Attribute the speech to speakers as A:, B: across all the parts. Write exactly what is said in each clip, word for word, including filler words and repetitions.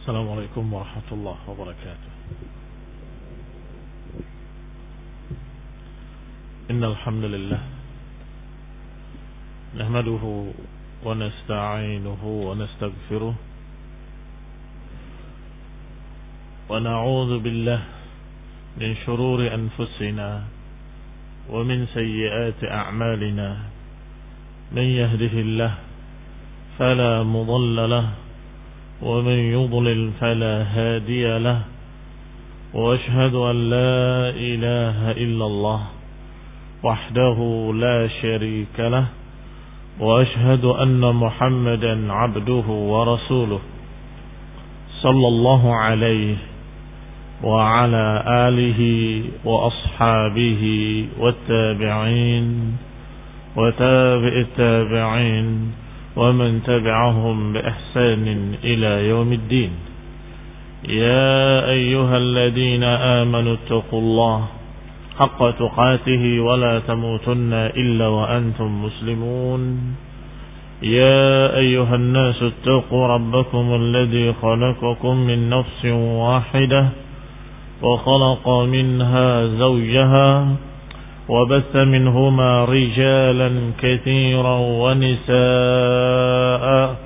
A: السلام عليكم ورحمة الله وبركاته. إن الحمد لله نحمده ونستعينه ونستغفره ونعوذ بالله من شرور أنفسنا ومن سيئات أعمالنا. من يهده الله فلا مضل له ومن يضلل فلا هادي له، وأشهد أن لا إله إلا الله وحده لا شريك له، وأشهد أن محمدا عبده ورسوله صلى الله عليه وعلى آله وأصحابه والتابعين وتابع التابعين ومن تبعهم بإحسان إلى يوم الدين. يا أيها الذين آمنوا اتقوا الله حق تقاته ولا تموتن إلا وأنتم مسلمون. يا أيها الناس اتقوا ربكم الذي خلقكم من نفس واحدة وخلق منها زوجها وبث منهما رجالا كثيرا ونساء،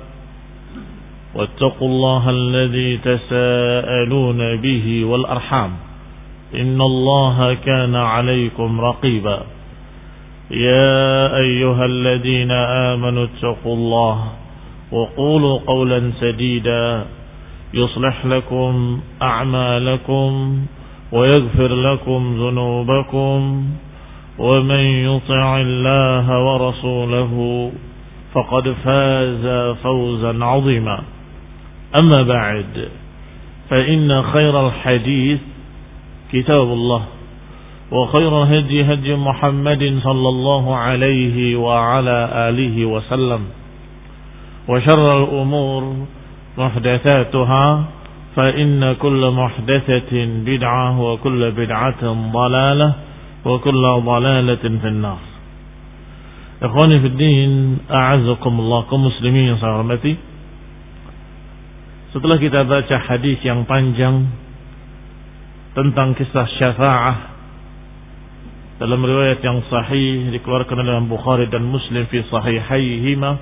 A: واتقوا الله الذي تساءلون به والأرحام إن الله كان عليكم رقيبا. يا أيها الذين آمنوا اتقوا الله وقولوا قولا سديدا يصلح لكم أعمالكم ويغفر لكم ذنوبكم، ومن يطع الله ورسوله فقد فاز فوزا عظيما. أما بعد، فإن خير الحديث كتاب الله، وخير الهدي هدي محمد صلى الله عليه وعلى آله وسلم، وشر الأمور محدثاتها، فإن كل محدثة بدعة وكل بدعة ضلالة وكل ضلالة في النار. Ikhwani fi din, a'azzakumullah, kaum muslimin yang saya hormati. Setelah kita baca hadis yang panjang tentang kisah syafa'ah dalam riwayat yang sahih dikeluarkan oleh Bukhari dan Muslim fi sahihaihima,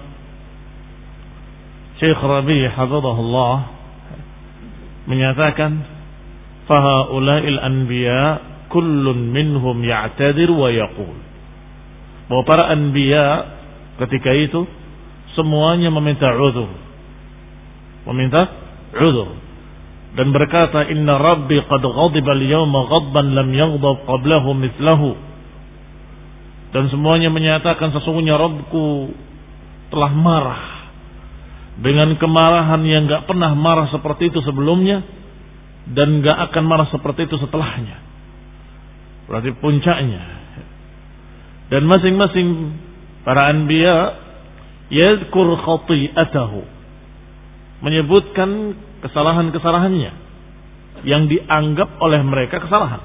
A: Syekh Rabi' hafizahullah menyatakan fahaula'il anbiya kullun minhum ya'tadir wa yaqul, bahwa para anbiya ketika itu semuanya meminta uzur, meminta uzur dan berkata, inna rabbi qad ghadiba al-yawma ghadban lam yaghdab qablahu mithlahu, dan semuanya menyatakan sesungguhnya Rabbku telah marah dengan kemarahan yang enggak pernah marah seperti itu sebelumnya dan enggak akan marah seperti itu setelahnya. Berarti puncaknya. Dan masing-masing para anbiya yadhkur khati'atahu, menyebutkan kesalahan-kesalahannya yang dianggap oleh mereka kesalahan.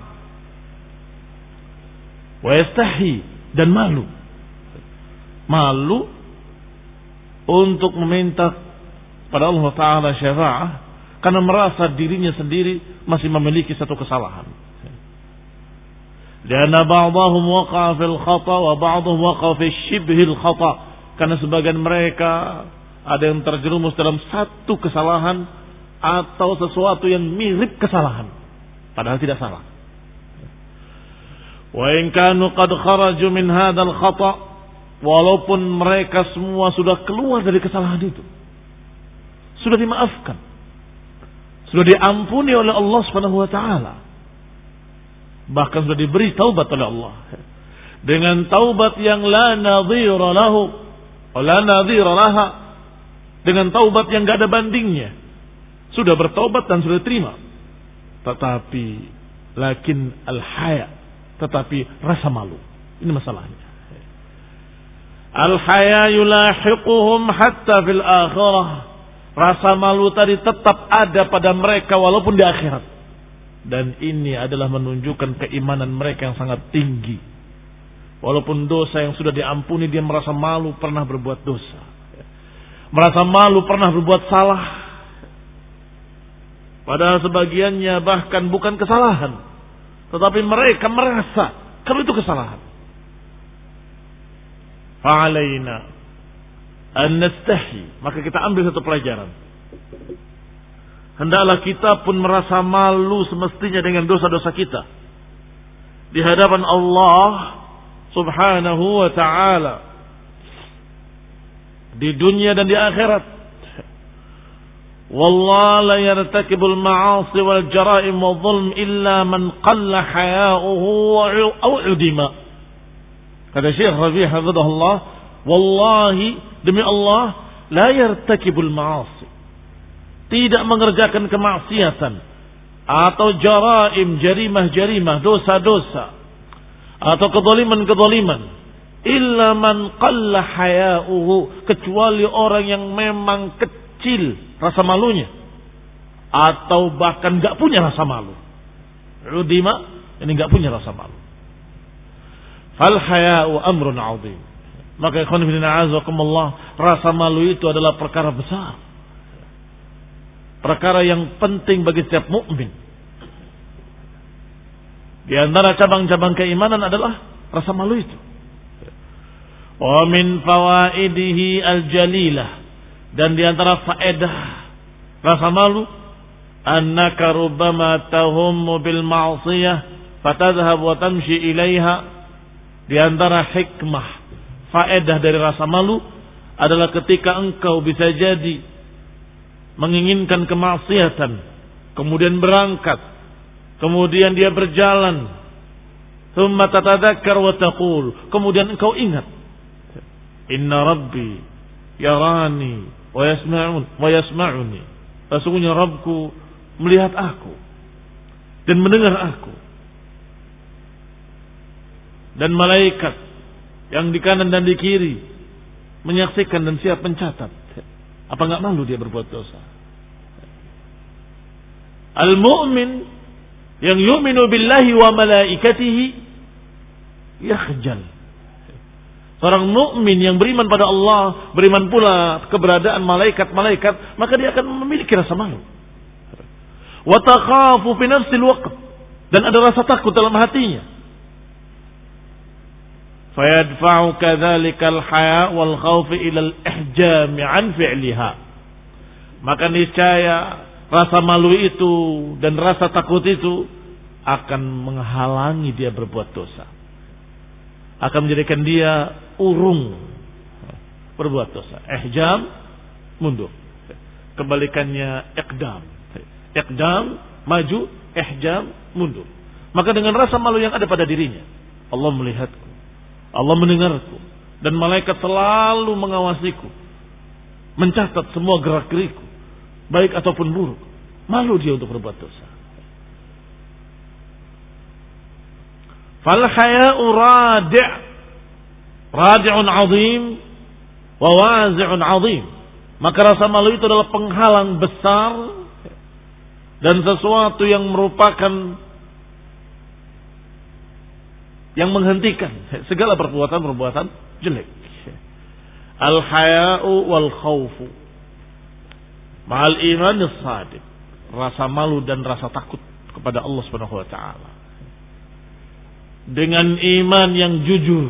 A: Wa yastahi, dan malu. Malu untuk meminta pada Allah Ta'ala syafa'ah karena merasa dirinya sendiri masih memiliki satu kesalahan. Karena ba'dahum waqa'a fil khata' wa ba'dahum waqa'a fi shibhil khata', karena sebagian mereka ada yang terjerumus dalam satu kesalahan atau sesuatu yang mirip kesalahan padahal tidak salah. Wa in kanu qad kharaju min hadzal khata', walaupun mereka semua sudah keluar dari kesalahan itu, sudah dimaafkan, sudah diampuni oleh Allah Subhanahu wa taala, bahkan sudah diberi taubat oleh Allah dengan taubat yang la nadhira lahu la nadhira laha, dengan taubat yang enggak ada bandingnya, sudah bertaubat dan sudah terima, tetapi lakin al-haya, tetapi rasa malu, ini masalahnya. Al-haya yulahiquhum hatta fil akhirah, rasa malu tadi tetap ada pada mereka walaupun di akhirat. Dan ini adalah menunjukkan keimanan mereka yang sangat tinggi. Walaupun dosa yang sudah diampuni, dia merasa malu pernah berbuat dosa, merasa malu pernah berbuat salah. Padahal sebagiannya bahkan bukan kesalahan, tetapi mereka merasa kalau itu kesalahan. Fa'alaina an nastahi, maka kita ambil satu pelajaran. Hendaklah kita pun merasa malu semestinya dengan dosa-dosa kita di hadapan Allah Subhanahu wa ta'ala, di dunia dan di akhirat. Wallahu la yartakibul ma'asi wal jara'im wal zulm illa man qalla haya'uhu aw udima. Kata Syekh Rabi' hafizahullah, wallahi, demi Allah, la yartakibul ma'asi, tidak mengerjakan kemaksiatan atau jaraim, jarimah-jarimah, dosa-dosa atau kezaliman-kezaliman, illa man qalla haya'uhu, kecuali orang yang memang kecil rasa malunya atau bahkan enggak punya rasa malu. Udima, ini enggak punya rasa malu. Fal haya'u amrun 'azim. Maka ikhwan fillah azakumullah, rasa malu itu adalah perkara besar. Perkara yang penting bagi setiap mukmin. Di antara cabang-cabang keimanan adalah rasa malu itu. Wa min fawaidihi al-jalilah, dan di antara faedah rasa malu, annaka rubbama tahummu bil ma'siyah fatadhhab wa tamshi ilaiha. Di antara hikmah, faedah dari rasa malu adalah ketika engkau bisa jadi menginginkan kemaksiatan, kemudian berangkat, kemudian dia berjalan, thumma tatadzakkar wa taqul, kemudian engkau ingat, inna rabbi yarani wa yasma'un wa yasma'uni, sesungguhnya Rabbku melihat aku dan mendengar aku, dan malaikat yang di kanan dan di kiri menyaksikan dan siap mencatat. Apa enggak malu dia berbuat dosa? Al-mu'min yang yu'minu billahi wa malaikatihi yakhjal. Seorang mukmin yang beriman pada Allah, beriman pula keberadaan malaikat-malaikat, maka dia akan memiliki rasa malu. Wa takhafu fi nafsil waqt, dan ada rasa takut dalam hatinya. Fayadfa'u kadzalikal haya' wal khauf ila al-ihjam 'an fi'liha. Maka niscaya rasa malu itu dan rasa takut itu akan menghalangi dia berbuat dosa, akan menjadikan dia urung berbuat dosa. Ihjam, mundur. Kebalikannya iqdam. Iqdam, maju. Ihjam, mundur. Maka dengan rasa malu yang ada pada dirinya, Allah melihatku, Allah mendengarku, dan malaikat selalu mengawasiku, mencatat semua gerak-geriku, baik ataupun buruk. Malu dia untuk berbuat dosa. Fal haya'u radi' radi'un 'azim wa wazi'un 'azim. Maka rasa malu itu adalah penghalang besar dan sesuatu yang merupakan yang menghentikan segala perbuatan-perbuatan jelek. Al-haya'u wal khawfu ma'al iman as-sadiq. Rasa malu dan rasa takut kepada Allah Subhanahu wa taala dengan iman yang jujur,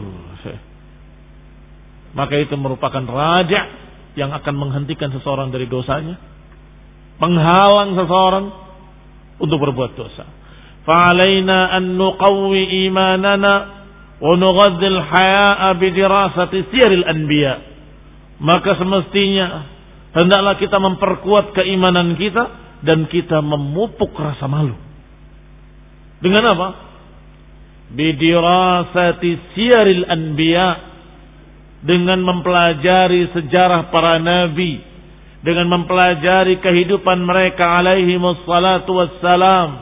A: maka itu merupakan raja' yang akan menghentikan seseorang dari dosanya, penghalang seseorang untuk berbuat dosa. Fa'alaina an nuqawwi imanana wa nughadzil haya'a bidirasati siril anbiya. Maka semestinya hendaklah kita memperkuat keimanan kita dan kita memupuk rasa malu. Dengan apa? Bidirasati siril anbiya, dengan mempelajari sejarah para nabi, dengan mempelajari kehidupan mereka alaihi wassalatu wassalam.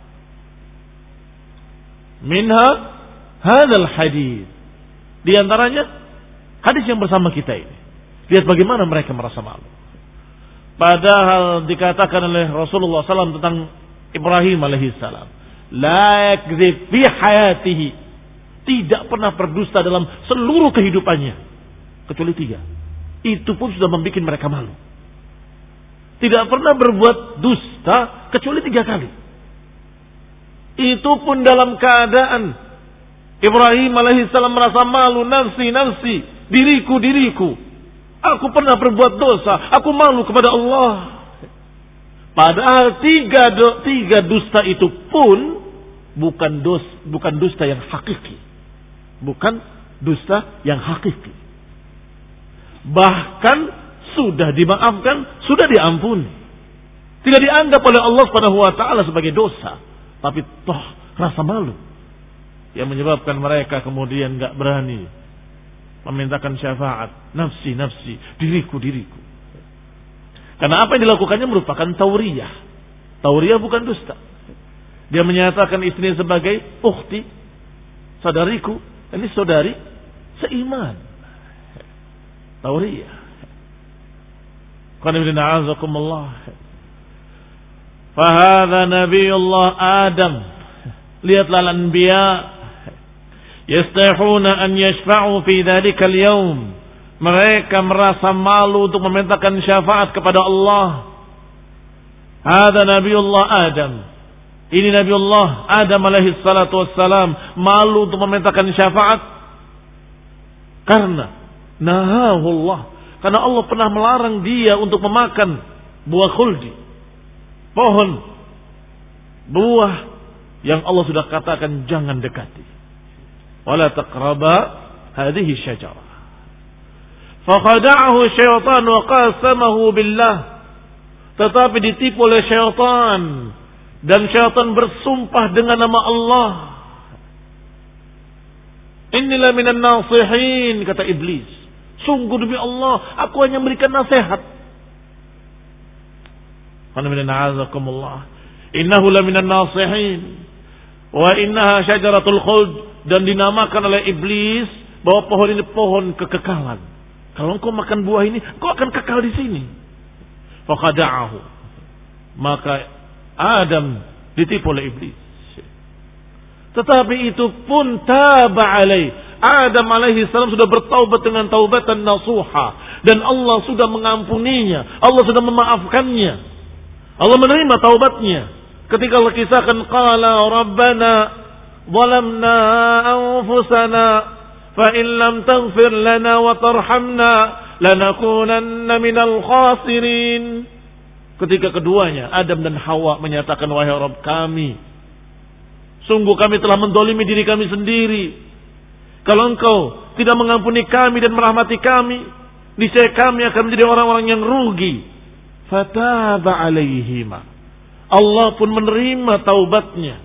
A: Minha hadzal hadis, di antaranya hadis yang bersama kita ini. Lihat bagaimana mereka merasa malu. Padahal dikatakan oleh Rasulullah sallallahu alaihi wasallam tentang Ibrahim alaihi salam, la yakdzib fi hayatihi, tidak pernah berdusta dalam seluruh kehidupannya kecuali tiga. Itu pun sudah membuat mereka malu. Tidak pernah berbuat dusta kecuali tiga kali. Itu pun dalam keadaan Ibrahim alaihissalam merasa malu, nafsi, nafsi, diriku, diriku. Aku pernah berbuat dosa, aku malu kepada Allah. Padahal tiga, do, tiga dusta itu pun bukan dos, bukan dusta yang hakiki. Bukan dusta yang hakiki. Bahkan sudah dimaafkan, sudah diampuni. Tidak dianggap oleh Allah Subhanahu wa taala sebagai dosa, tapi toh rasa malu yang menyebabkan mereka kemudian enggak berani memintakan syafaat, nafsi, nafsi, diriku, diriku. Karena apa yang dilakukannya merupakan tauriyah. Tauriyah bukan dusta. Dia menyatakan istrinya sebagai ukhti, saudariku, ini saudari seiman. Tauriyah. Qul inna a'udzukumullah. Fa hadza nabiyullah Adam. Lihatlah al-anbiya yastahuna an yashfa'u fi dzalika al-yawm. Mereka merasa malu untuk memintakan syafaat kepada Allah. Hadza nabiyullah Adam. Ini Nabiullah Adam alaihi salatu wassalam malu untuk memintakan syafaat karena nahahu Allah, karena Allah pernah melarang dia untuk memakan buah khuldi, pohon buah yang Allah sudah katakan jangan dekati. Wala taqraba hadhihi syajarah. Fakhada'ahu syaitan wa qasamahu billah. Tetapi ditipu oleh syaitan. Dan syaitan bersumpah dengan nama Allah. Inilah minan nasihin, kata iblis. Sungguh demi Allah, aku hanya memberikan nasihat. Innahu la minan nasihin. Wa innaha syajaratul khuld. Dan dinamakan oleh iblis bahwa pohon ini pohon kekekalan. Kalau engkau makan buah ini, engkau akan kekal di sini. Faqada'ahu. Maka Adam ditipu oleh iblis. Tetapi itu pun taba alaih. Adam alaihi salam sudah bertaubat dengan taubatan nasuha. Dan Allah sudah mengampuninya. Allah sudah memaafkannya. Allah menerima taubatnya. Ketika Allah kisahkan, qala rabbana zalamna anfusana fa in lam taghfir lana wa tarhamna lanakunanna minal khasirin. Ketika keduanya Adam dan Hawa menyatakan, wahai Rabb kami, sungguh kami telah mendolimi diri kami sendiri. Kalau engkau tidak mengampuni kami dan merahmati kami, niscaya kami akan menjadi orang-orang yang rugi. Fataba alaihima. Allah pun menerima taubatnya,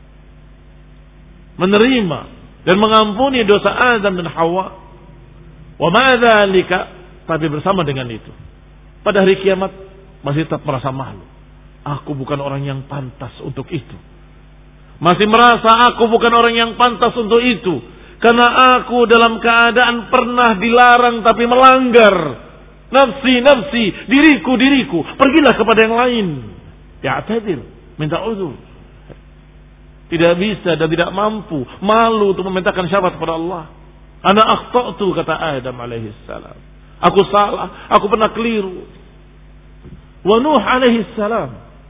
A: menerima dan mengampuni dosa Adam dan Hawa. Wa ma dzalika, tapi bersama dengan itu, pada hari kiamat masih tetap merasa malu. Aku bukan orang yang pantas untuk itu. Masih merasa aku bukan orang yang pantas untuk itu. Karena aku dalam keadaan pernah dilarang tapi melanggar. Nafsi, nafsi, diriku, diriku. Pergilah kepada yang lain. Ya'tadir, minta uzur. Tidak bisa dan tidak mampu, malu untuk memintakan syafaat kepada Allah. Ana akhta'tu, kata Adam alaihi salam. Aku salah, aku pernah keliru. Wa Nuh alaihi salam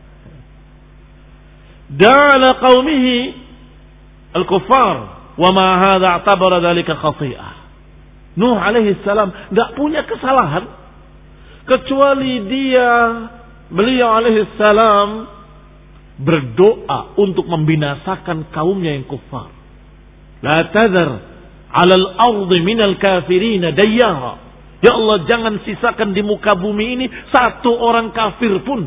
A: da'ala qaumihi al-kuffar wa ma hadha i'tabara dhalika khati'ah. Nuh alaihi salam enggak punya kesalahan kecuali dia, beliau alaihi salam berdoa untuk membinasakan kaumnya yang kufar. La tadhar 'ala al-ardi minal kafirin dayyara. Ya Allah, jangan sisakan di muka bumi ini satu orang kafir pun.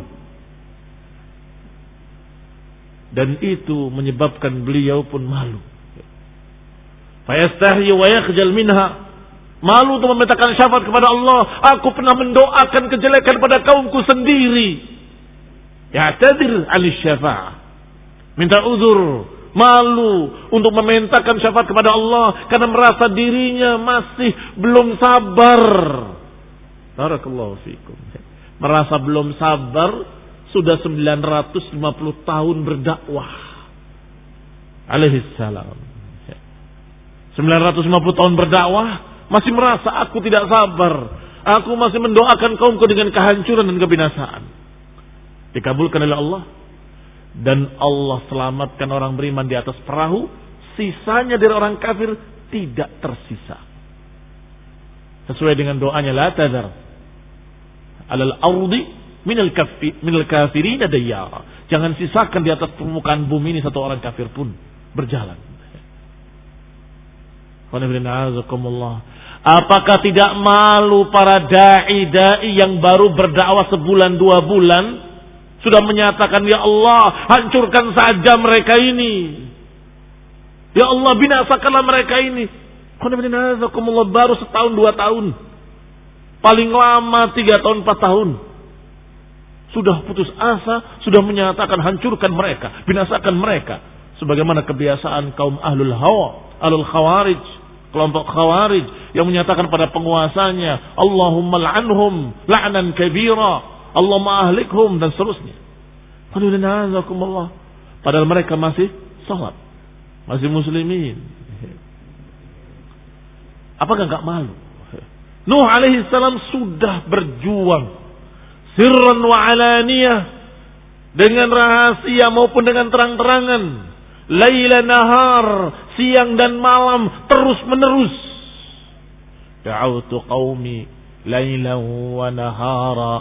A: Dan itu menyebabkan beliau pun malu. Fayastahi wa yakhjal minha. Malu untuk memintakan syafaat kepada Allah. Aku pernah mendoakan kejelekan pada kaumku sendiri. Ya'tadir 'ala syafa'ah. Minta uzur. Malu untuk memintakan syafaat kepada Allah karena merasa dirinya masih belum sabar. Barakallahu fikum. Merasa belum sabar, sudah sembilan ratus lima puluh tahun berdakwah. Alaihi salam. sembilan ratus lima puluh tahun berdakwah, masih merasa aku tidak sabar. Aku masih mendoakan kaumku dengan kehancuran dan kebinasaan. Dikabulkan oleh Allah. Dan Allah selamatkan orang beriman di atas perahu, sisanya dari orang kafir tidak tersisa. Sesuai dengan doanya, la tadhar alal ardi minal kafi minal kafirin dayyara. Jangan sisakan di atas permukaan bumi ini satu orang kafir pun berjalan. Apakah tidak malu para dai-dai yang baru berdakwah sebulan dua bulan sudah menyatakan, ya Allah, hancurkan saja mereka ini. Ya Allah, binasakanlah mereka ini. Baru setahun dua tahun, paling lama tiga tahun empat tahun, sudah putus asa, sudah menyatakan hancurkan mereka, binasakan mereka. Sebagaimana kebiasaan kaum ahlul hawa, ahlul khawarij, kelompok khawarij yang menyatakan pada penguasanya, Allahumma la'anhum la'nan kabira, Allahumma ahlikhum, dan seterusnya. Padahal mereka masih salat, masih muslimin. Apakah enggak malu? Nuh alaihi salam sudah berjuang sirran wa alaniyah, dengan rahasia maupun dengan terang-terangan, laila nahar, siang dan malam, terus menerus. Da'autu qaumi lailan wa nahara.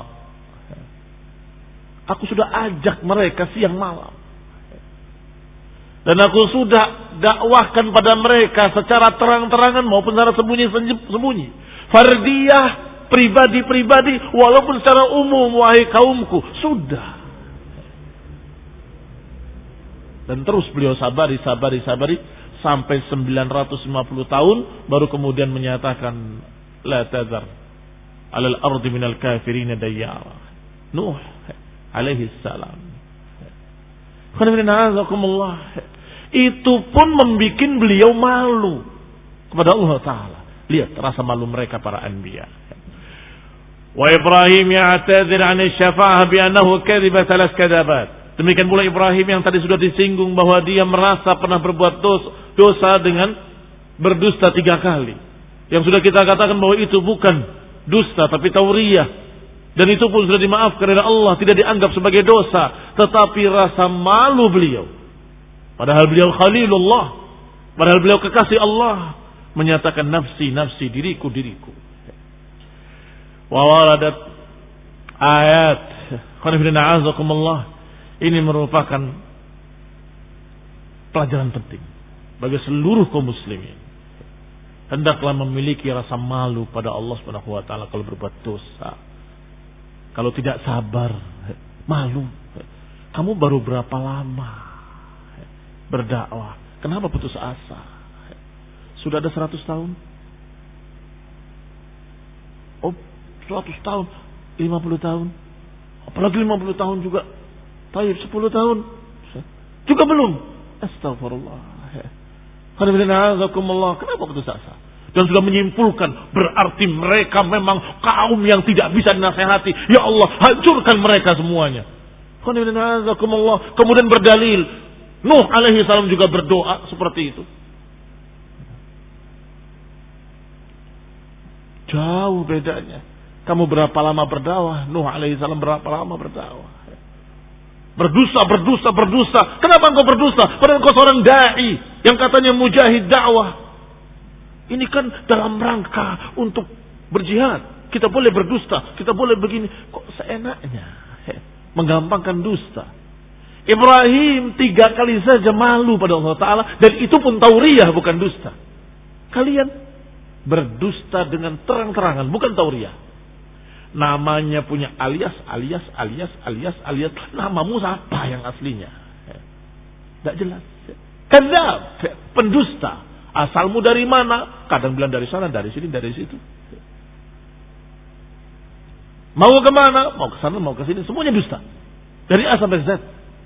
A: Aku sudah ajak mereka siang malam. Dan aku sudah dakwahkan pada mereka secara terang-terangan maupun secara sembunyi-sembunyi. Fardiyah, pribadi-pribadi, walaupun secara umum, wahai kaumku, sudah. Dan terus beliau sabari, sabari, sabari, sampai sembilan ratus lima puluh tahun, baru kemudian menyatakan, la tadhar alal ardi minal kafirin dayyara. Nuh alaihi salam. Itu pun membuat beliau malu kepada Allah Ta'ala. Lihat rasa malu mereka para anbiya. Wa Ibrahim ya'tadzir 'an asy-syafa'ah bi annahu kadhiba thalath kadzabat. Demikian pula Ibrahim yang tadi sudah disinggung bahwa dia merasa pernah berbuat dosa, dosa dengan berdusta tiga kali. Yang sudah kita katakan bahwa itu bukan dusta tapi tauriyah. Dan itu pun sudah dimaafkan oleh Allah, tidak dianggap sebagai dosa. Tetapi rasa malu beliau, padahal beliau Khalilullah, padahal beliau kekasih Allah, menyatakan nafsi, nafsi, diriku, diriku. Wa waradat ayat, ini merupakan pelajaran penting bagi seluruh kaum muslimin. Hendaklah memiliki rasa malu pada Allah Subhanahu wa taala kalau berbuat dosa. Kalau tidak sabar, malu. Kamu baru berapa lama berdakwah? Kenapa putus asa? Sudah ada seratus tahun? Oh, seratus tahun, lima puluh tahun. Apalagi lima puluh tahun juga. Taib sepuluh tahun. Juga belum. Astagfirullah. Kenapa putus asa? Dan sudah menyimpulkan, berarti mereka memang kaum yang tidak bisa dinasehati. Ya Allah, hancurkan mereka semuanya. Kemudian berdalil, Nuh alaihi salam juga berdoa seperti itu. Jauh bedanya. Kamu berapa lama berdakwah? Nuh alaihi salam berapa lama berdakwah? Berdusta, berdusta, berdusta. Kenapa engkau berdusta? Padahal engkau seorang dai yang katanya mujahid dakwah. Ini kan dalam rangka untuk berjihad. Kita boleh berdusta, kita boleh begini. Kok seenaknya menggampangkan dusta? Ibrahim tiga kali saja malu pada Allah Ta'ala. Dan itu pun tauriyah, bukan dusta. Kalian berdusta dengan terang-terangan, bukan tauriyah. Namanya punya alias, alias, alias, alias, alias. Namamu siapa yang aslinya? Tidak jelas. Kadzab, pendusta. Asalmu dari mana? Kadang bilang dari sana, dari sini, dari situ. Mau ke mana? Mau ke sana, mau ke sini. Semuanya dusta. Dari A sampai Z.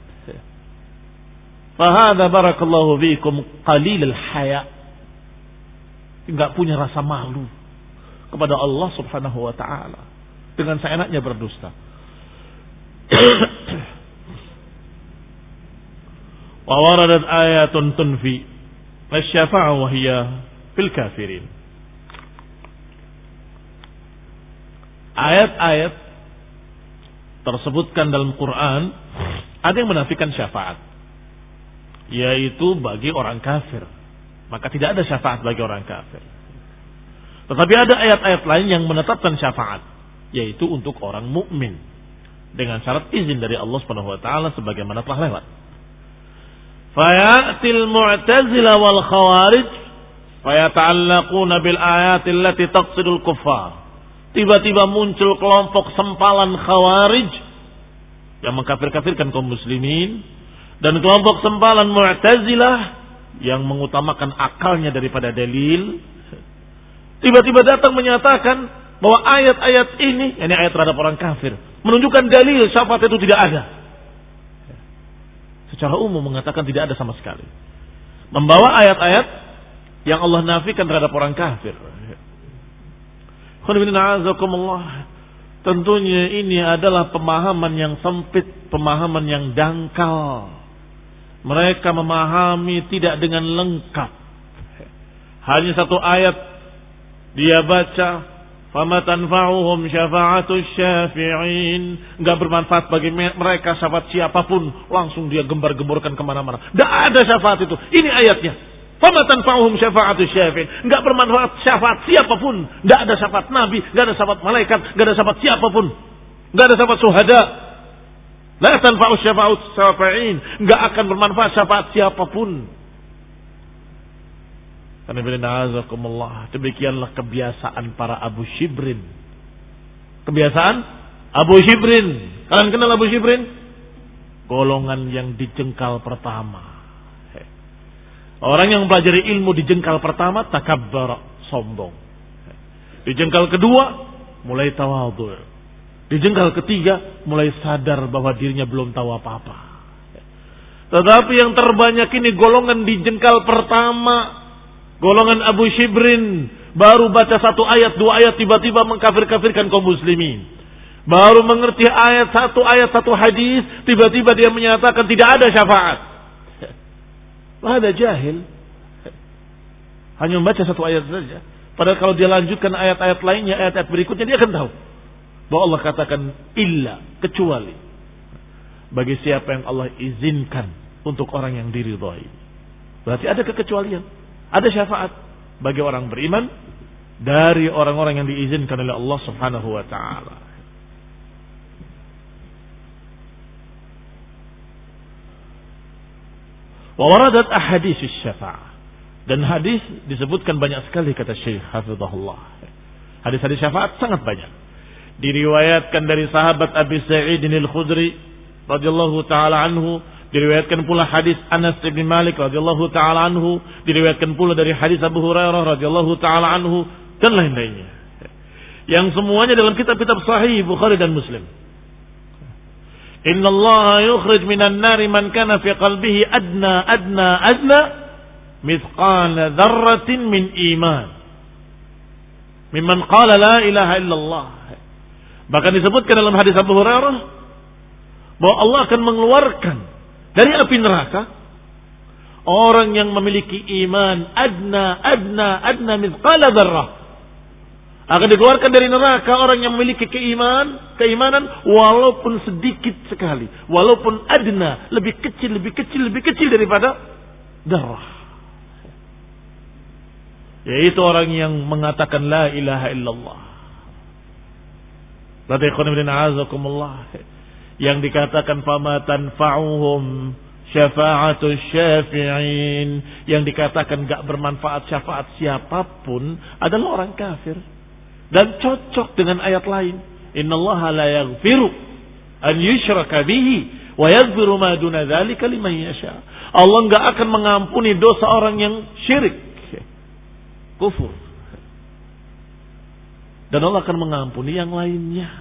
A: Fahadha barakallahu fiikum qalil al-haya. Enggak punya rasa malu kepada Allah Subhanahu wa taala dengan seenaknya berdusta. Wa waradat ayatun tunfi asy-syafa'ah wa hiya fil kafirin. Ayat-ayat tersebutkan dalam Quran, Ada yang menafikan syafaat, yaitu bagi orang kafir. Maka tidak ada syafaat bagi orang kafir. Tetapi ada ayat-ayat lain yang menetapkan syafaat, yaitu untuk orang mukmin dengan syarat izin dari Allah Subhanahu wa taala sebagaimana telah lewat. Fayatil mu'tazilah wal khawarij fayata'allaquna bil ayati allati taqsidul kuffar. Tiba-tiba muncul kelompok sempalan khawarij yang mengkafir-kafirkan kaum muslimin, dan kelompok sempalan mu'tazilah yang mengutamakan akalnya daripada dalil. Tiba-tiba datang menyatakan bahwa ayat-ayat ini, ini ayat terhadap orang kafir, menunjukkan dalil syafaat itu tidak ada. Secara umum mengatakan tidak ada sama sekali. Membawa ayat-ayat yang Allah nafikan terhadap orang kafir. Tentunya ini adalah pemahaman yang sempit, pemahaman yang dangkal. Mereka memahami tidak dengan lengkap. Hanya satu ayat dia baca, fama tanfa'uhum syafa'atus syafi'in, enggak bermanfaat bagi mereka syafaat siapapun, langsung dia gembar-gemborkan kemana-mana. Tidak ada syafaat itu. Ini ayatnya. Fama tanfa'uhum syafa'atus syafi'in, enggak bermanfaat syafaat siapapun. Tidak ada syafaat nabi, enggak ada syafaat malaikat, enggak ada syafaat siapapun. Enggak ada syafaat syuhada. La tanfa'us syafa'atus syafi'in, enggak akan bermanfaat syafaat siapapun. Demikianlah kebiasaan para Abu Shibrin. Kebiasaan Abu Shibrin. Kalian kenal Abu Shibrin? Golongan yang dijengkal pertama. Orang yang pelajari ilmu dijengkal pertama, takabbar, sombong. Dijengkal kedua, mulai tawadhu. Dijengkal ketiga, mulai sadar bahwa dirinya belum tahu apa-apa. Tetapi yang terbanyak ini golongan dijengkal pertama. Golongan Abu Shibrin, baru baca satu ayat, dua ayat, tiba-tiba mengkafir-kafirkan kaum muslimin. Baru mengerti ayat satu ayat, satu hadis, tiba-tiba dia menyatakan tidak ada syafaat. Ada jahil. Hanya membaca satu ayat saja. Padahal kalau dia lanjutkan ayat-ayat lainnya, ayat-ayat berikutnya, dia akan tahu bahwa Allah katakan illa, kecuali bagi siapa yang Allah izinkan untuk orang yang diridhai. Berarti ada kekecualian. Ada syafaat bagi orang beriman dari orang-orang yang diizinkan oleh Allah Subhanahu wa taala. Wa waradat ahadits syafa'ah. Dan hadis disebutkan banyak sekali kata Syekh hafizahullah. Hadis-hadis syafaat sangat banyak. Diriwayatkan dari sahabat Abi Sa'id Al-Khudri radhiyallahu taala anhu. Diriwayatkan pula hadis Anas bin Malik radhiyallahu taala anhu, diriwayatkan pula dari hadis Abu Hurairah radhiyallahu taala anhu, dan lain-lainnya. Yang semuanya dalam kitab-kitab sahih Bukhari dan Muslim. Innallaha yukhrij minan nari man kana fi qalbihi adna adna adna mithqala dzarratin min iman. Mimman qala la ilaha illallah. Bahkan disebutkan dalam hadis Abu Hurairah bahwa Allah akan mengeluarkan dari api neraka orang yang memiliki iman adna adna adna mithqala dzarrah, akan dikeluarkan dari neraka orang yang memiliki keiman keimanan walaupun sedikit sekali, walaupun adna, lebih kecil lebih kecil lebih kecil daripada dzarrah, yaitu orang yang mengatakan la ilaha illallah. Berarti ikhwan fillah a'azakumullah, yang dikatakan fama tanfa'uhum syafa'atus syafi'in, yang dikatakan gak bermanfaat syafaat siapapun adalah orang kafir, dan cocok dengan ayat lain, innallaha la yaghfiru an yushraka bihi wa yaghfiru ma duna dzalika liman yasha. Allah enggak akan mengampuni dosa orang yang syirik, kufur, dan Allah akan mengampuni yang lainnya.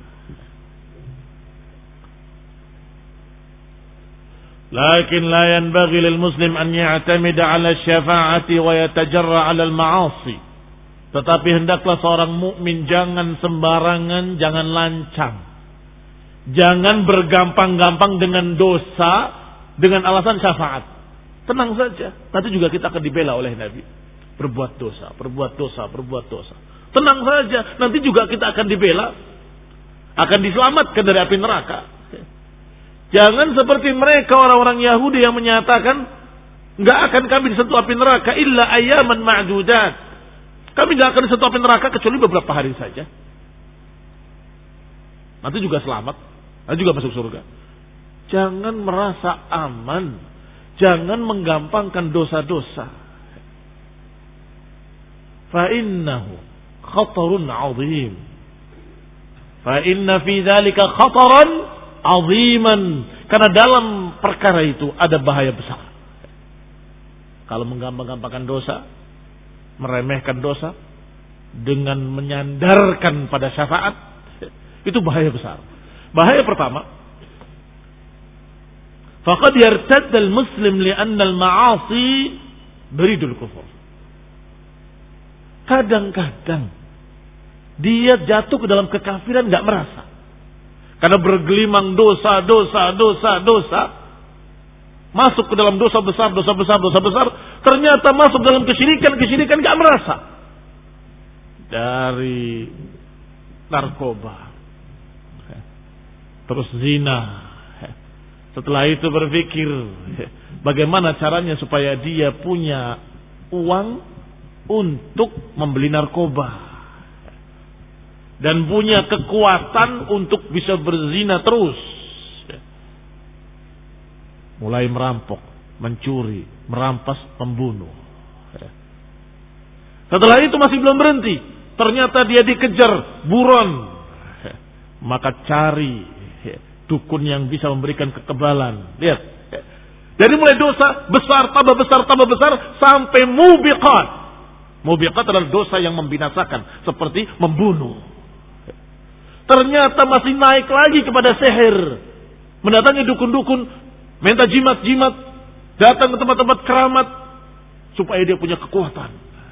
A: Lakin la yanbaghi lil muslim an ya'tamida 'ala syafa'ati wa yatajarra 'ala al-ma'asi. Tetapi hendaklah seorang mukmin jangan sembarangan, jangan lancang. Jangan bergampang-gampang dengan dosa dengan alasan syafaat. Tenang saja, nanti juga kita akan dibela oleh Nabi. Berbuat dosa, berbuat dosa, berbuat dosa. Tenang saja, nanti juga kita akan dibela, akan diselamatkan dari api neraka. Jangan seperti mereka orang-orang Yahudi yang menyatakan nggak akan kami disentuh api neraka illa ayyaman ma'dudat. Kami nggak akan disentuh api neraka kecuali beberapa hari saja. Nanti juga selamat, nanti juga masuk surga. Jangan merasa aman, jangan menggampangkan dosa-dosa. Fa innahu khatarun 'azim. Fa inna fi dzalika khataran 'aziman. Karena dalam perkara itu ada bahaya besar. Kalau menggampang-gampangkan dosa, meremehkan dosa dengan menyandarkan pada syafaat, itu bahaya besar. Bahaya pertama, faqad yartadda al-muslim li'anna al-ma'asi baridul kufur. Kadang-kadang dia jatuh ke dalam kekafiran enggak merasa. Karena bergelimang dosa, dosa, dosa, dosa, masuk ke dalam dosa besar, dosa besar, dosa besar, ternyata masuk dalam kesyirikan, kesyirikan enggak merasa. Dari narkoba, terus zina. Setelah itu berpikir bagaimana caranya supaya dia punya uang untuk membeli narkoba dan punya kekuatan untuk bisa berzina terus. Mulai merampok, mencuri, merampas, membunuh. Setelah itu masih belum berhenti. Ternyata dia dikejar buron. Maka cari dukun yang bisa memberikan kekebalan. Lihat. Jadi mulai dosa besar, tambah besar, tambah besar, sampai mubiqat. Mubiqat adalah dosa yang membinasakan. Seperti membunuh. Ternyata masih naik lagi kepada sihir. Mendatangi dukun-dukun, minta jimat-jimat, datang ke tempat-tempat keramat, supaya dia punya kekuatan.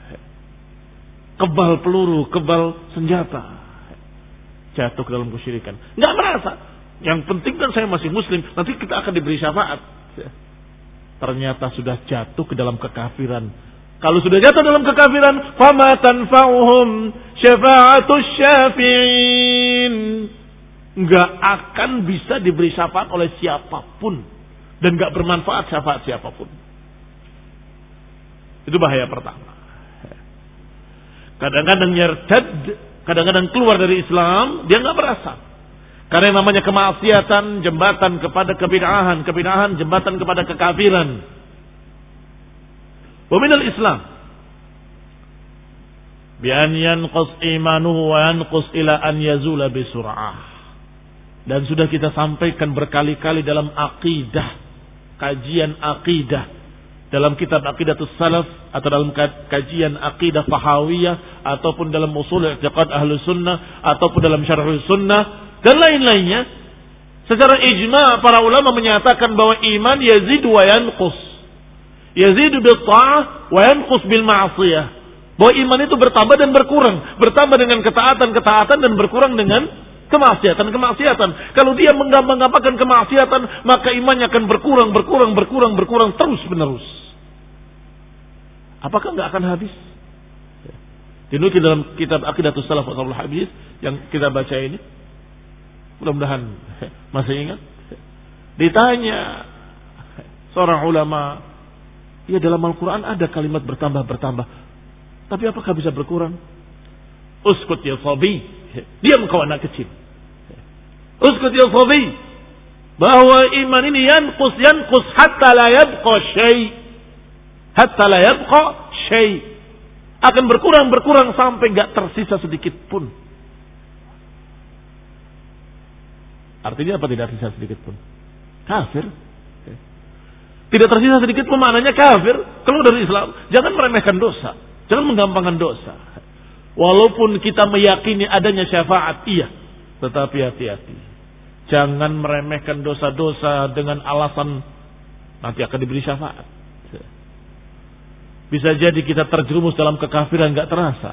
A: Kebal peluru, kebal senjata. Jatuh ke dalam kesyirikan. Nggak merasa. Yang penting kan saya masih muslim, nanti kita akan diberi syafaat. Ternyata sudah jatuh ke dalam kekafiran. Kalau sudah jatuh dalam kekafiran, fama tanfa'uhum syafa'atus syafi'in. Nggak akan bisa diberi syafaat oleh siapapun. Dan nggak bermanfaat syafaat siapapun. Itu bahaya pertama. Kadang-kadang nyertad, kadang-kadang keluar dari Islam, dia nggak berasa. Karena yang namanya kemaksiatan, jembatan kepada kebid'ahan, kebid'ahan, jembatan kepada kekafiran. Wa minal Islam bi an yanqus imanuhu wa yanqus ila an yazula bi sur'ah. Dan sudah kita sampaikan berkali-kali dalam akidah, kajian akidah, dalam kitab Aqidatus Salaf atau dalam kajian Aqidah Tahawiyah ataupun dalam Ushul I'tiqad Ahlus Sunnah ataupun dalam Syarhus Sunnah dan lain-lainnya, secara ijma' para ulama menyatakan bahwa iman yazid wa yanqus. Yazidu bil ta'ah wa yanqus bil ma'siyah. Bahwa iman itu bertambah dan berkurang, bertambah dengan ketaatan-ketaatan dan berkurang dengan kemaksiatan-kemaksiatan. Kalau dia menggampang-gampangkan kemaksiatan, maka imannya akan berkurang, berkurang, berkurang, berkurang terus-menerus. Apakah enggak akan habis? Dinukil dalam kitab Aqidatus Salaf wal Hadis yang kita baca ini. Mudah-mudahan masih ingat. Ditanya seorang ulama, ya dalam Al-Quran ada kalimat bertambah-bertambah, tapi apakah bisa berkurang? Uskut ya sabi, diam kau anak kecil. Uskut ya sabi, bahwa iman ini yanqus yanqus hatta la yabqa syai', hatta la yabqa syai', akan berkurang berkurang sampai enggak tersisa sedikit pun. Artinya apa tidak tersisa sedikit pun? Kafir. Tidak tersisa sedikit pun maknanya kafir. Keluar dari Islam. Jangan meremehkan dosa. Jangan menggampangkan dosa. Walaupun kita meyakini adanya syafaat, iya. Tetapi hati-hati. Jangan meremehkan dosa-dosa dengan alasan nanti akan diberi syafaat. Bisa jadi kita terjerumus dalam kekafiran gak terasa.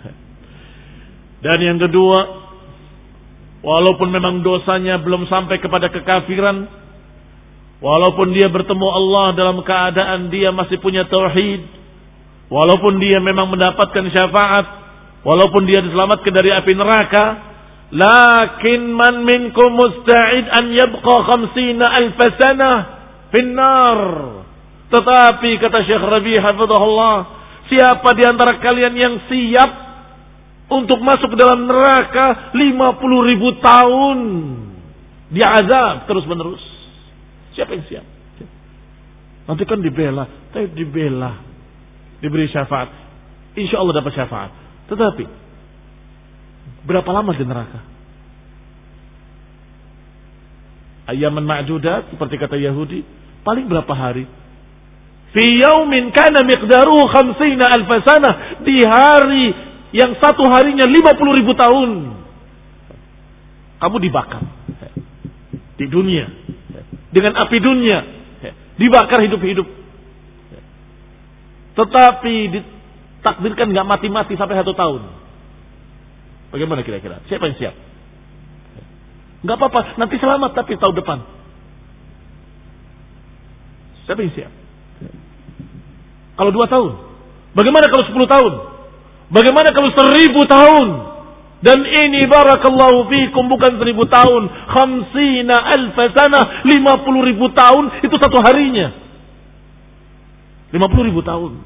A: Dan yang kedua, walaupun memang dosanya belum sampai kepada kekafiran, walaupun dia bertemu Allah dalam keadaan dia masih punya tauhid, walaupun dia memang mendapatkan syafaat, walaupun dia diselamatkan dari api neraka, Lakin man minkum musta'id an yabqa khamsina alf sanah finnar. Tetapi kata Syekh Rabi' hafizahullah, siapa di antara kalian yang siap untuk masuk ke dalam neraka lima puluh ribu tahun diazab terus menerus? Siapa yang siap? Nanti kan dibela, tapi dibela, diberi syafaat. Insya Allah dapat syafaat. Tetapi berapa lama di neraka? Ayaman ma'dudat, seperti kata Yahudi, paling berapa hari? Fi yaumin kana miqdaruhu khamsina alf sanah, di hari yang satu harinya lima puluh ribu tahun. Kamu dibakar di dunia dengan api dunia, dibakar hidup-hidup. Tetapi ditakdirkan nggak mati-mati sampai satu tahun. Bagaimana kira-kira? Siapa yang siap? Nggak apa-apa, nanti selamat tapi tahun depan. Siapa yang siap? Kalau dua tahun? Bagaimana kalau sepuluh tahun? Bagaimana kalau seribu tahun? Dan ini barakallahu fikum bukan seribu tahun, khamsina alf sanah, lima puluh ribu tahun, itu satu harinya. Lima puluh ribu tahun.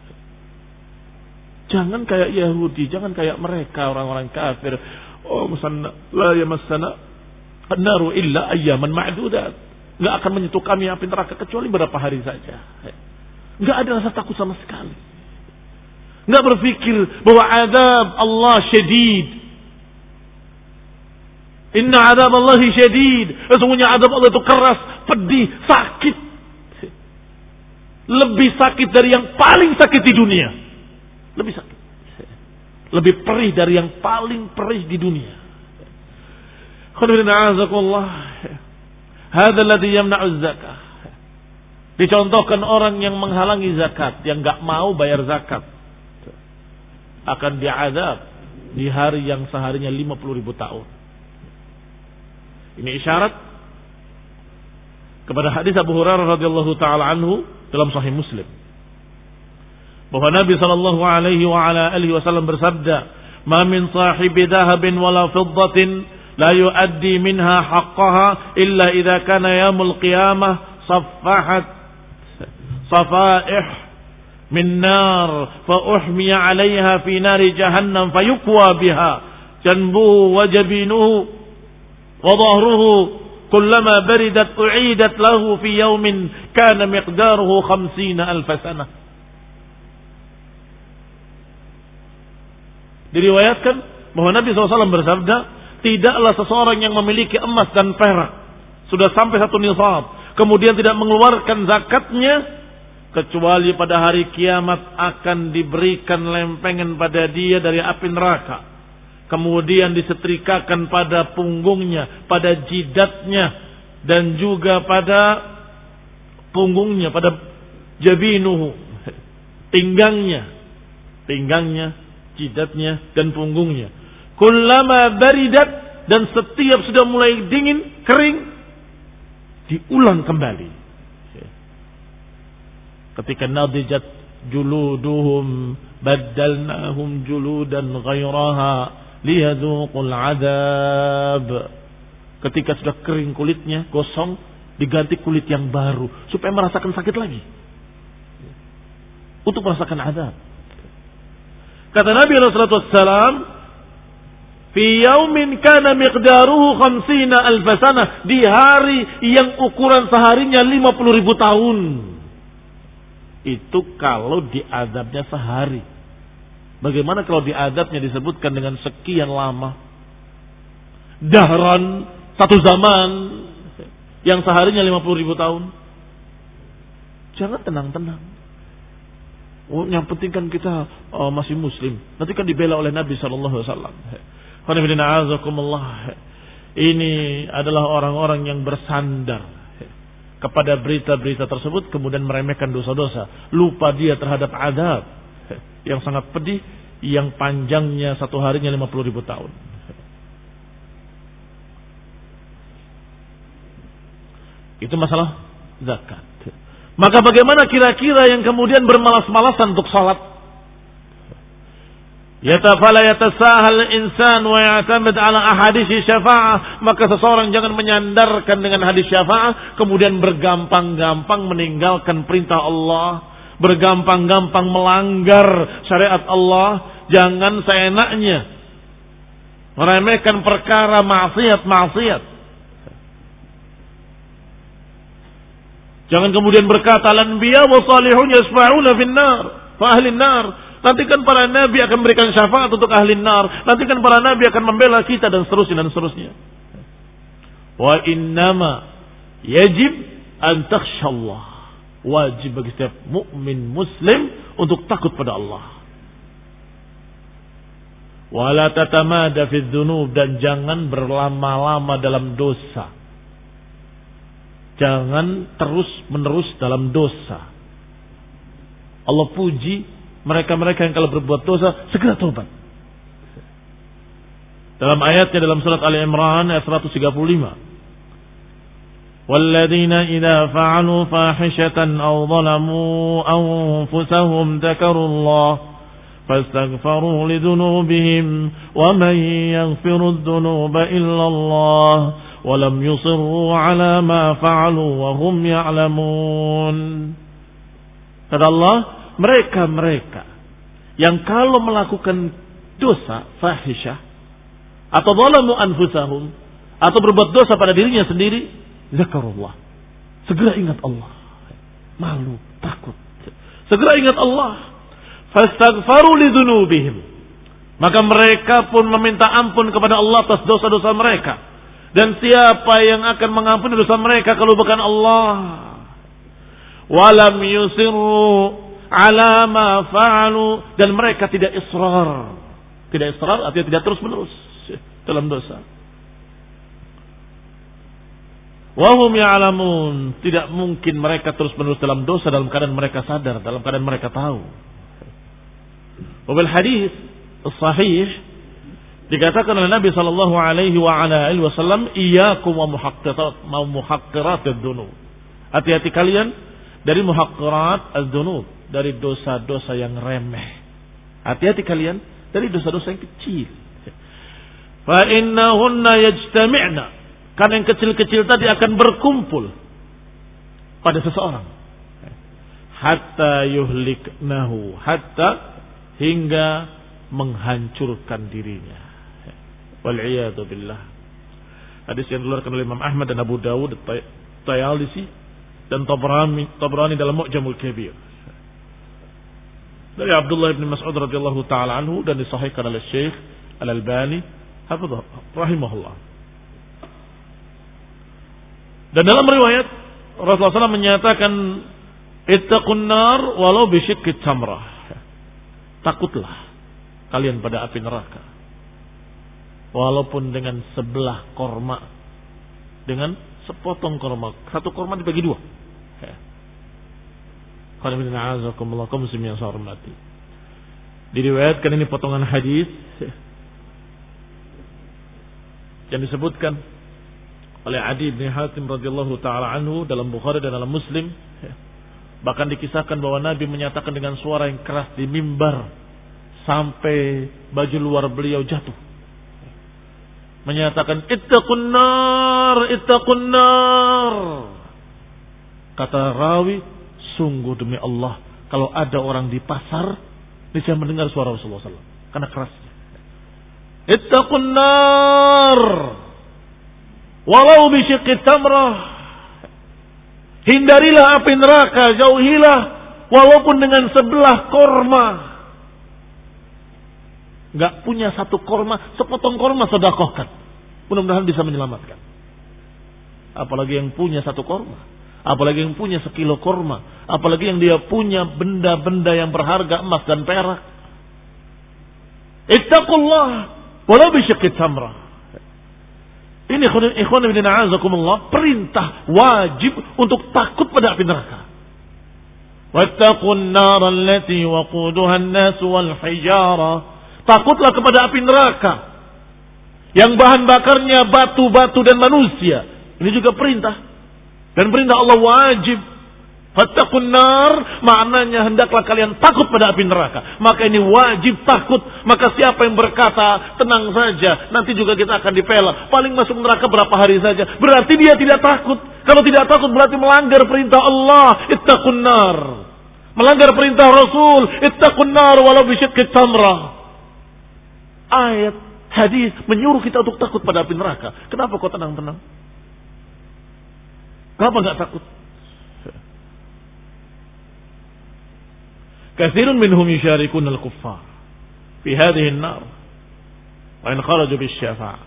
A: Jangan kayak Yahudi, jangan kayak mereka orang-orang kafir. Oh, musanna la yamassana an-naru illa ayyaman ma'dudat. Enggak akan menyentuh kami api neraka kecuali beberapa hari saja. Enggak ada rasa takut sama sekali. Enggak berpikir bahwa azab Allah syadid. Inna azab Allah syadid. Sesungguhnya azab Allah itu keras, pedih, sakit. Lebih sakit dari yang paling sakit di dunia. Lebih sakit. Lebih perih dari yang paling perih di dunia. Khairullahi a'azakumullah. Hadzal ladzi yamna'u zakah. Dicontohkan orang yang menghalangi zakat, yang enggak mau bayar zakat, akan diazab di hari yang seharinya lima puluh ribu tahun. Ini isyarat kepada hadis Abu Hurairah radhiyallahu taala anhu dalam Sahih Muslim, bahwa Nabi sallallahu alaihi wa ala alihi wasallam bersabda, "Ma min sahibi dhahabin wala fiddatin la yuaddi minha haqqaha illa idza kana yaumul qiyamah saffahat safaih min nar fa uhmiya 'alayha fi nari jahannam fayukwa biha janbuhu wa jabinuhu wa dhahruhu kullama baridat u'idat lahu fi yawmin kana miqdaruhu khamsina alf sanah." Diriwayatkan bahwa Nabi shallallahu alaihi wasallam bersabda, tidaklah seseorang yang memiliki emas dan perak sudah sampai satu nisab, kemudian tidak mengeluarkan zakatnya, kecuali pada hari kiamat akan diberikan lempengan pada dia dari api neraka, kemudian disetrikakan pada punggungnya, pada jidatnya, dan juga pada punggungnya, pada jabinuhu, pinggangnya, pinggangnya, jidatnya dan punggungnya. Kullama baridat, dan setiap sudah mulai dingin, kering, diulang kembali. Ketika nadijat juluduhum baddalnahum juludan ghairaha liyadzuqul adab. Ketika sudah kering kulitnya, gosong, diganti kulit yang baru supaya merasakan sakit lagi, untuk merasakan azab. Kata Nabi sallallahu alaihi wasallam, fi yaumin kana miqdaruhu khamsina alf sanah, di hari yang ukuran seharinya lima puluh ribu tahun. Itu kalau diazabnya sehari. Bagaimana kalau diazabnya disebutkan dengan sekian lama? Dahran, satu zaman yang seharinya lima puluh ribu tahun. Jangan tenang-tenang. Oh, yang penting kan kita oh, masih muslim. Nanti kan dibela oleh Nabi sallallahu alaihi wasallam. Ini adalah orang-orang yang bersandar kepada berita-berita tersebut, kemudian meremehkan dosa-dosa, lupa dia terhadap azab yang sangat pedih, yang panjangnya satu harinya lima puluh ribu tahun. Itu masalah zakat. Maka bagaimana kira-kira yang kemudian bermalas-malasan untuk salat? Yatafala yatasahal insan wa ya'tamid ala ahadits syafa'ah, maka seseorang jangan menyandarkan dengan hadis syafa'ah kemudian bergampang-gampang meninggalkan perintah Allah, bergampang-gampang melanggar syariat Allah. Jangan seenaknya meremehkan perkara maksiat-maksiat. Jangan kemudian berkata al-anbiya wa salihun yasfa'una fin nar fa ahli nar. Nanti kan para nabi akan memberikan syafaat untuk ahli nar. Nanti kan para nabi akan membela kita dan seterusnya dan seterusnya. Wa innama yajib an takhshallah. Wajib bagi setiap mukmin muslim untuk takut pada Allah. Wa la tatamada fi dzunub, dan jangan berlama-lama dalam dosa. Jangan terus menerus dalam dosa. Allah puji mereka-mereka yang kalau berbuat dosa segera taubat. Dalam ayatnya dalam surat Ali Imran ayat seratus tiga puluh lima. Walladzina idza fa'alu fahishatan aw zalamu anfusahum dzakarullah fastaghfiru lidhunubihim wa man yaghfiru adh-dhunuba illa Allah wa lam yusirru ala ma fa'alu wa hum ya'lamun. Kata Allah, mereka-mereka yang kalau melakukan dosa fahisyah atau zalamu anfusahum atau berbuat dosa pada dirinya sendiri, zakarullah, segera ingat Allah. Malu, takut, segera ingat Allah. Fastaghfaru lidzunubihim, maka mereka pun meminta ampun kepada Allah atas dosa-dosa mereka. Dan siapa yang akan mengampuni dosa mereka kalau bukan Allah? Walam yusirru ala ma fa'alu, dan mereka tidak israr. Tidak israr artinya tidak terus-menerus dalam dosa. Wa hum ya'lamun, tidak mungkin mereka terus-menerus dalam dosa dalam keadaan mereka sadar, dalam keadaan mereka tahu. Wa bil hadis sahih dikatakan oleh Nabi sallallahu alaihi wa ala alihi wasallam, iyyakum wa muhaqqirat ma muhaqqiratid dzunub. Hati-hati kalian dari muhaqqirat az-dzunub, dari dosa-dosa yang remeh. Hati-hati kalian dari dosa-dosa yang kecil. Fa innahunna yajtami'na, karena yang kecil-kecil tadi akan berkumpul pada seseorang. Hatta yuhliknahu, hatta hingga menghancurkan dirinya. Wal'iyadu billah. Hadis yang dikeluarkan oleh Imam Ahmad dan Abu Dawud, Tayalisi dan Tabrani, Tabrani dalam Mu'jamul Kabir. Dari Abdullah bin Mas'ud radhiyallahu taala anhu dan disahihkan oleh Syekh Al-Albani hafizah rahimahullah. Dan dalam riwayat Rasulullah sallallahu alaihi wasallam menyatakan, ittaqun nar walau bisyikki tamrah. Takutlah kalian pada api neraka walaupun dengan sebelah korma, dengan sepotong korma. Satu korma dibagi dua. Diriwayatkan ini potongan hadis yang disebutkan oleh Adi bin Hatim radhiyallahu taala anhu dalam Bukhari dan dalam Muslim. Bahkan dikisahkan bahwa Nabi menyatakan dengan suara yang keras di mimbar sampai baju luar beliau jatuh. Menyatakan, ittaqun nar, ittaqun nar. Kata rawi, sungguh demi Allah, kalau ada orang di pasar, bisa mendengar suara Rasulullah sallallahu alaihi wasallam karena kerasnya. Ittaqun nar, walau bisyiqqi tamrah. Hindarilah api neraka, jauhilah walaupun dengan sebelah korma. Gak punya satu korma, sepotong korma sedekahkan. Mudah-mudahan bisa menyelamatkan. Apalagi yang punya satu korma, apalagi yang punya sekilo korma, apalagi yang dia punya benda-benda yang berharga, emas dan perak. Ittaqullah walau bisyiqqi tamrah. Ini ikhwan ibn a'azakumullah, perintah wajib untuk takut pada api neraka. Wattaqun nar allati waquduha an-nas wal hijara. Takutlah kepada api neraka yang bahan bakarnya batu-batu dan manusia. Ini juga perintah. Dan perintah Allah wajib. Fattaqun nar maknanya hendaklah kalian takut pada api neraka. Maka ini wajib takut. Maka siapa yang berkata tenang saja, nanti juga kita akan dipela, paling masuk neraka berapa hari saja, berarti dia tidak takut. Kalau tidak takut berarti melanggar perintah Allah, ittaqun nar. Melanggar perintah Rasul, ittaqun nar walau bisyiqqi tamrah. Ayat, hadis menyuruh kita untuk takut pada api neraka. Kenapa kau tenang-tenang? Kenapa enggak takut? Katsirun minhum yusharikun al-kuffar fi hadhihi an-nar wa in kharaju bis-syafa'ah.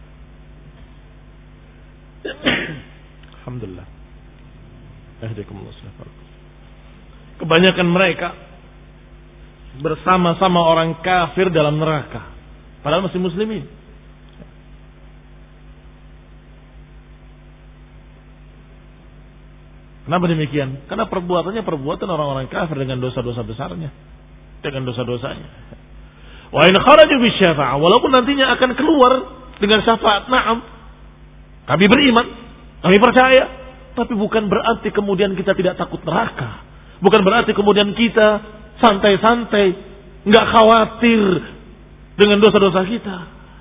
A: Alhamdulillah. Yahdikumullah. Kebanyakan mereka bersama-sama orang kafir dalam neraka, padahal masih muslimin. Kenapa demikian? Karena perbuatannya perbuatan orang-orang kafir dengan dosa-dosa besarnya, dengan dosa-dosanya. Wa in kharaju bisyafa'ah, walaupun nantinya akan keluar dengan syafaat, na'am. Kami beriman, kami percaya, tapi bukan berarti kemudian kita tidak takut neraka. Bukan berarti kemudian kita santai-santai, enggak khawatir dengan dosa-dosa kita.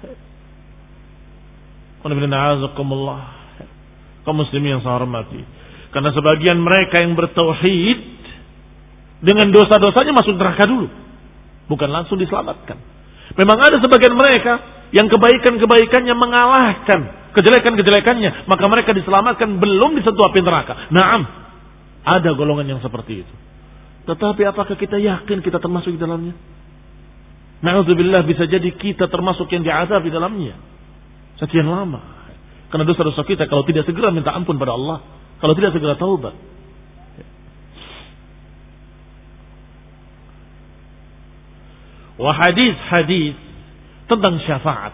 A: Kaum muslimin yang saya hormati. Karena sebagian mereka yang bertauhid dengan dosa-dosanya masuk neraka dulu, bukan langsung diselamatkan. Memang ada sebagian mereka yang kebaikan-kebaikannya mengalahkan kejelekan-kejelekannya, maka mereka diselamatkan belum disentuh api neraka. Naam, ada golongan yang seperti itu. Tetapi apakah kita yakin kita termasuk di dalamnya? Na'udzubillah, bisa jadi kita termasuk yang diazab di dalamnya sekian lama. Karena dosa-dosa kita kalau tidak segera minta ampun pada Allah, kalau tidak segera taubat. Wa hadis-hadis tentang syafaat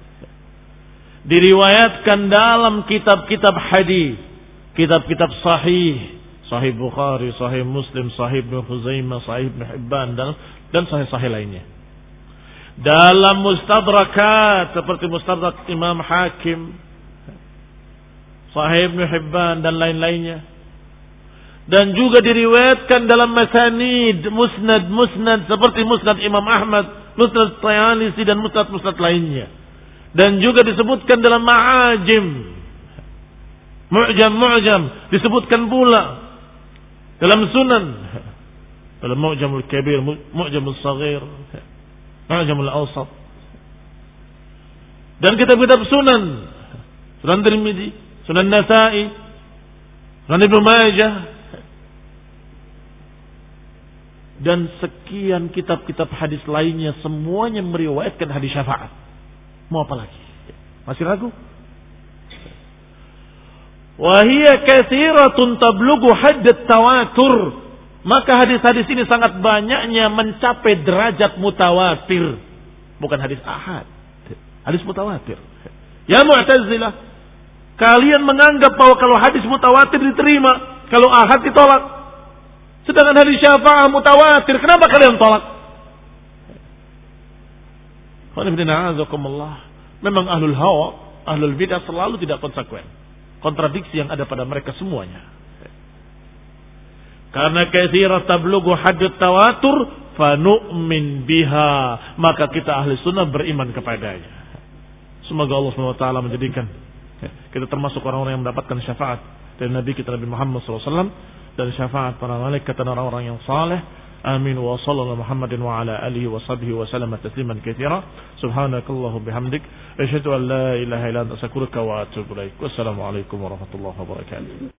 A: diriwayatkan dalam kitab-kitab hadis, kitab-kitab sahih, Sahih Bukhari, Sahih Muslim, Sahih Ibnu Khuzaimah, Sahih Ibnu Hibban dan dan sahih-sahih lainnya. Dalam mustadrakat seperti mustadrak Imam Hakim, Sahih Ibnu Hibban dan lain-lainnya. Dan juga diriwayatkan dalam masanid, musnad-musnad seperti musnad Imam Ahmad, musnad Tayalisi dan musnad-musnad lainnya. Dan juga disebutkan dalam ma'ajim, mu'jam-mu'jam, disebutkan pula dalam sunan, dalam mu'jamul kabir, mu'jamul saghir, mu'jamul awsat. Dan kitab-kitab sunan, Sunan Tirmidzi, Sunan Nasa'i, Sunan Ibnu Majah, dan sekian kitab-kitab hadis lainnya, semuanya meriwayatkan hadis syafaat. Mau apa lagi? Masih ragu? Wahia katsiratun tablughu haddat tawatur. Maka hadis-hadis ini sangat banyaknya mencapai derajat mutawatir. Bukan hadis ahad, hadis mutawatir. Ya Mu'tazilah, kalian menganggap bahwa kalau hadis mutawatir diterima, kalau ahad ditolak. Sedangkan hadis syafaat mutawatir, kenapa kalian tolak? Memang ahlul hawa, ahlul bidah selalu tidak konsekuen. Kontradiksi yang ada pada mereka semuanya. Karena katsira tablughu hadd tawatur fanu'min biha, maka kita ahli sunnah beriman kepadanya. Semoga Allah subhanahu wa taala menjadikan kita termasuk orang-orang yang mendapatkan syafaat dari Nabi kita Nabi Muhammad sallallahu alaihi wasallam dan syafaat para malaikat dan orang-orang yang saleh. Amin wa sallallahu Muhammadin wa ala alihi wa sahbihi wa sallama tasliman katsira. Subhanakallahu bihamdik asyhadu an la ilaha illa anta astaghfiruka wa atubu ilaik. Wassalamu alaikum warahmatullahi wabarakatuh.